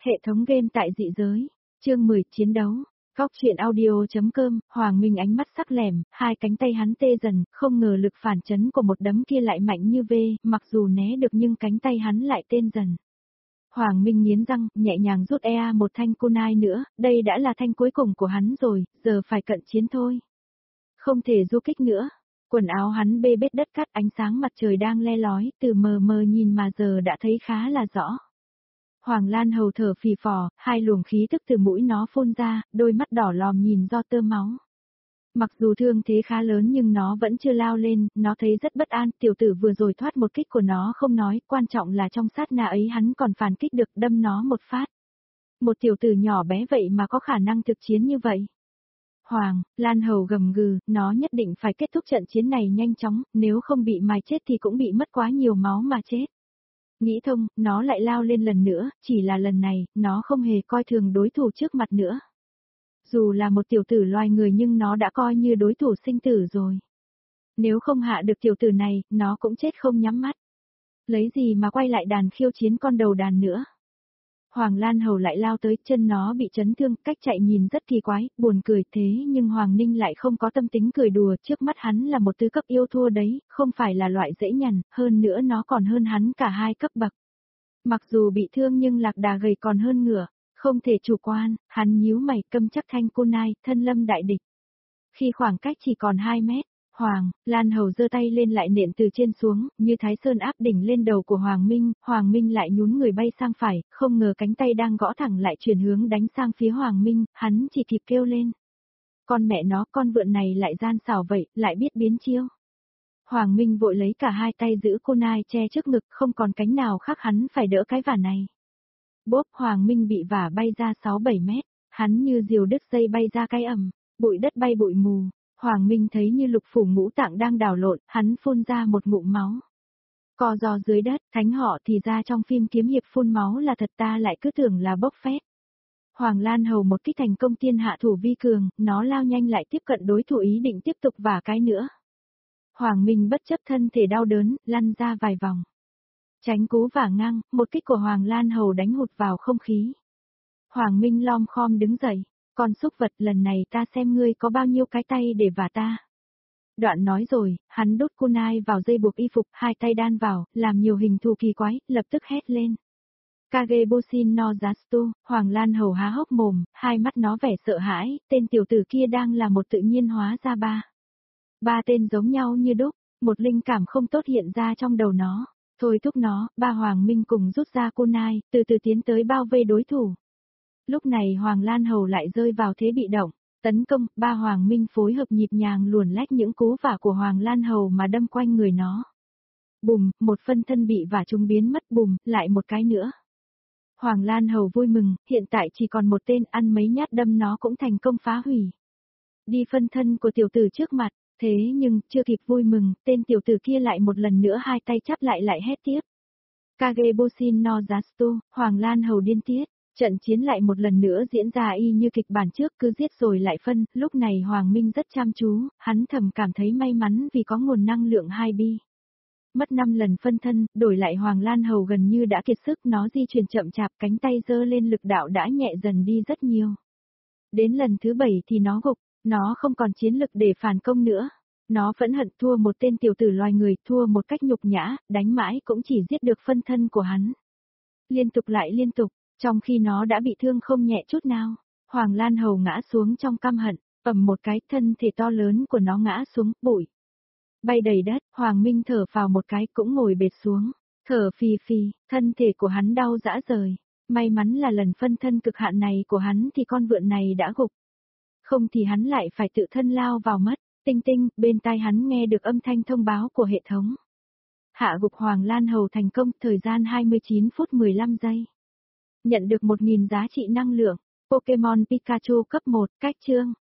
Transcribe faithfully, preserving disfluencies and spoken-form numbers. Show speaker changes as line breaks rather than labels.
Hệ thống game tại dị giới. Chương mười chiến đấu. Góc truyện audio.com, Hoàng Minh ánh mắt sắc lẻm, hai cánh tay hắn tê dần, không ngờ lực phản chấn của một đấm kia lại mạnh như vê, mặc dù né được nhưng cánh tay hắn lại tên dần. Hoàng Minh nghiến răng, nhẹ nhàng rút e a một thanh kunai nữa, đây đã là thanh cuối cùng của hắn rồi, giờ phải cận chiến thôi. Không thể du kích nữa. Quần áo hắn bê bết đất cát, ánh sáng mặt trời đang le lói, từ mờ mờ nhìn mà giờ đã thấy khá là rõ. Hoàng Lan Hầu thở phì phò, hai luồng khí tức từ mũi nó phun ra, đôi mắt đỏ lòm nhìn do tơ máu. Mặc dù thương thế khá lớn nhưng nó vẫn chưa lao lên, nó thấy rất bất an, tiểu tử vừa rồi thoát một kích của nó không nói, quan trọng là trong sát na ấy hắn còn phản kích được, đâm nó một phát. Một tiểu tử nhỏ bé vậy mà có khả năng thực chiến như vậy. Hoàng Lan Hầu gầm gừ, nó nhất định phải kết thúc trận chiến này nhanh chóng, nếu không bị mài chết thì cũng bị mất quá nhiều máu mà chết. Nghĩ thông, nó lại lao lên lần nữa, chỉ là lần này, nó không hề coi thường đối thủ trước mặt nữa. Dù là một tiểu tử loài người nhưng nó đã coi như đối thủ sinh tử rồi. Nếu không hạ được tiểu tử này, nó cũng chết không nhắm mắt. Lấy gì mà quay lại đàn khiêu chiến con đầu đàn nữa. Hoàng Lan Hầu lại lao tới, chân nó bị chấn thương, cách chạy nhìn rất kỳ quái, buồn cười thế nhưng Hoàng Ninh lại không có tâm tính cười đùa, trước mắt hắn là một tứ cấp yêu thua đấy, không phải là loại dễ nhằn, hơn nữa nó còn hơn hắn cả hai cấp bậc. Mặc dù bị thương nhưng lạc đà gầy còn hơn ngựa, không thể chủ quan, hắn nhíu mày câm chắc thanh kunai, thân lâm đại địch. Khi khoảng cách chỉ còn hai mét, Hoàng Lan Hầu giơ tay lên lại nện từ trên xuống, như Thái Sơn áp đỉnh lên đầu của Hoàng Minh, Hoàng Minh lại nhún người bay sang phải, không ngờ cánh tay đang gõ thẳng lại chuyển hướng đánh sang phía Hoàng Minh, hắn chỉ kịp kêu lên. Con mẹ nó, con vượn này lại gian xảo vậy, lại biết biến chiêu. Hoàng Minh vội lấy cả hai tay giữ kunai che trước ngực, không còn cánh nào khác hắn phải đỡ cái vả này. Bốp, Hoàng Minh bị vả bay ra sáu bảy mét, hắn như diều đứt dây bay ra cái ầm, bụi đất bay bụi mù. Hoàng Minh thấy như lục phủ ngũ tạng đang đảo lộn, hắn phun ra một ngụm máu. Co giò dưới đất, thánh họ thì ra trong phim kiếm hiệp phun máu là thật, ta lại cứ tưởng là bốc phét. Hoàng Lan Hầu một kích thành công tiên hạ thủ vi cường, nó lao nhanh lại tiếp cận đối thủ ý định tiếp tục vả cái nữa. Hoàng Minh bất chấp thân thể đau đớn, lăn ra vài vòng. Tránh cú vả ngang, một kích của Hoàng Lan Hầu đánh hụt vào không khí. Hoàng Minh lom khom đứng dậy. Con súc vật, lần này ta xem ngươi có bao nhiêu cái tay để vả ta. Đoạn nói rồi, hắn đốt kunai vào dây buộc y phục, hai tay đan vào, làm nhiều hình thù kỳ quái, lập tức hét lên. Kagebushin no Jastu, Hoàng Lan Hầu há hốc mồm, hai mắt nó vẻ sợ hãi, tên tiểu tử kia đang là một tự nhiên hóa ra ba. Ba tên giống nhau như đúc, một linh cảm không tốt hiện ra trong đầu nó. Thôi thúc nó, ba Hoàng Minh cùng rút ra kunai, từ từ tiến tới bao vây đối thủ. Lúc này Hoàng Lan Hầu lại rơi vào thế bị động, tấn công, ba Hoàng Minh phối hợp nhịp nhàng luồn lách những cú vả của Hoàng Lan Hầu mà đâm quanh người nó. Bùm, một phân thân bị vả trúng biến mất, bùm, lại một cái nữa. Hoàng Lan Hầu vui mừng, hiện tại chỉ còn một tên, ăn mấy nhát đâm nó cũng thành công phá hủy. Đi phân thân của tiểu tử trước mặt, thế nhưng, chưa kịp vui mừng, tên tiểu tử kia lại một lần nữa hai tay chắp lại lại hét tiếp. Kagebushin no Jastu, Hoàng Lan Hầu điên tiết. Trận chiến lại một lần nữa diễn ra y như kịch bản trước, cứ giết rồi lại phân, lúc này Hoàng Minh rất chăm chú, hắn thầm cảm thấy may mắn vì có nguồn năng lượng hai bi. Mất năm lần phân thân, đổi lại Hoàng Lan Hầu gần như đã kiệt sức, nó di chuyển chậm chạp, cánh tay giơ lên lực đạo đã nhẹ dần đi rất nhiều. Đến lần thứ bảy thì nó gục, nó không còn chiến lực để phản công nữa. Nó phẫn hận thua một tên tiểu tử loài người, thua một cách nhục nhã, đánh mãi cũng chỉ giết được phân thân của hắn. Liên tục lại liên tục. Trong khi nó đã bị thương không nhẹ chút nào, Hoàng Lan Hầu ngã xuống trong căm hận, ầm một cái, thân thể to lớn của nó ngã xuống, bụi bay đầy đất, Hoàng Minh thở vào một cái cũng ngồi bệt xuống, thở phì phì, thân thể của hắn đau rã rời, may mắn là lần phân thân cực hạn này của hắn thì con vượn này đã gục. Không thì hắn lại phải tự thân lao vào mất, tinh tinh, bên tai hắn nghe được âm thanh thông báo của hệ thống. Hạ gục Hoàng Lan Hầu thành công, thời gian hai mươi chín phút mười lăm giây. Nhận được một nghìn giá trị năng lượng, Pokemon Pikachu cấp một, cách chương.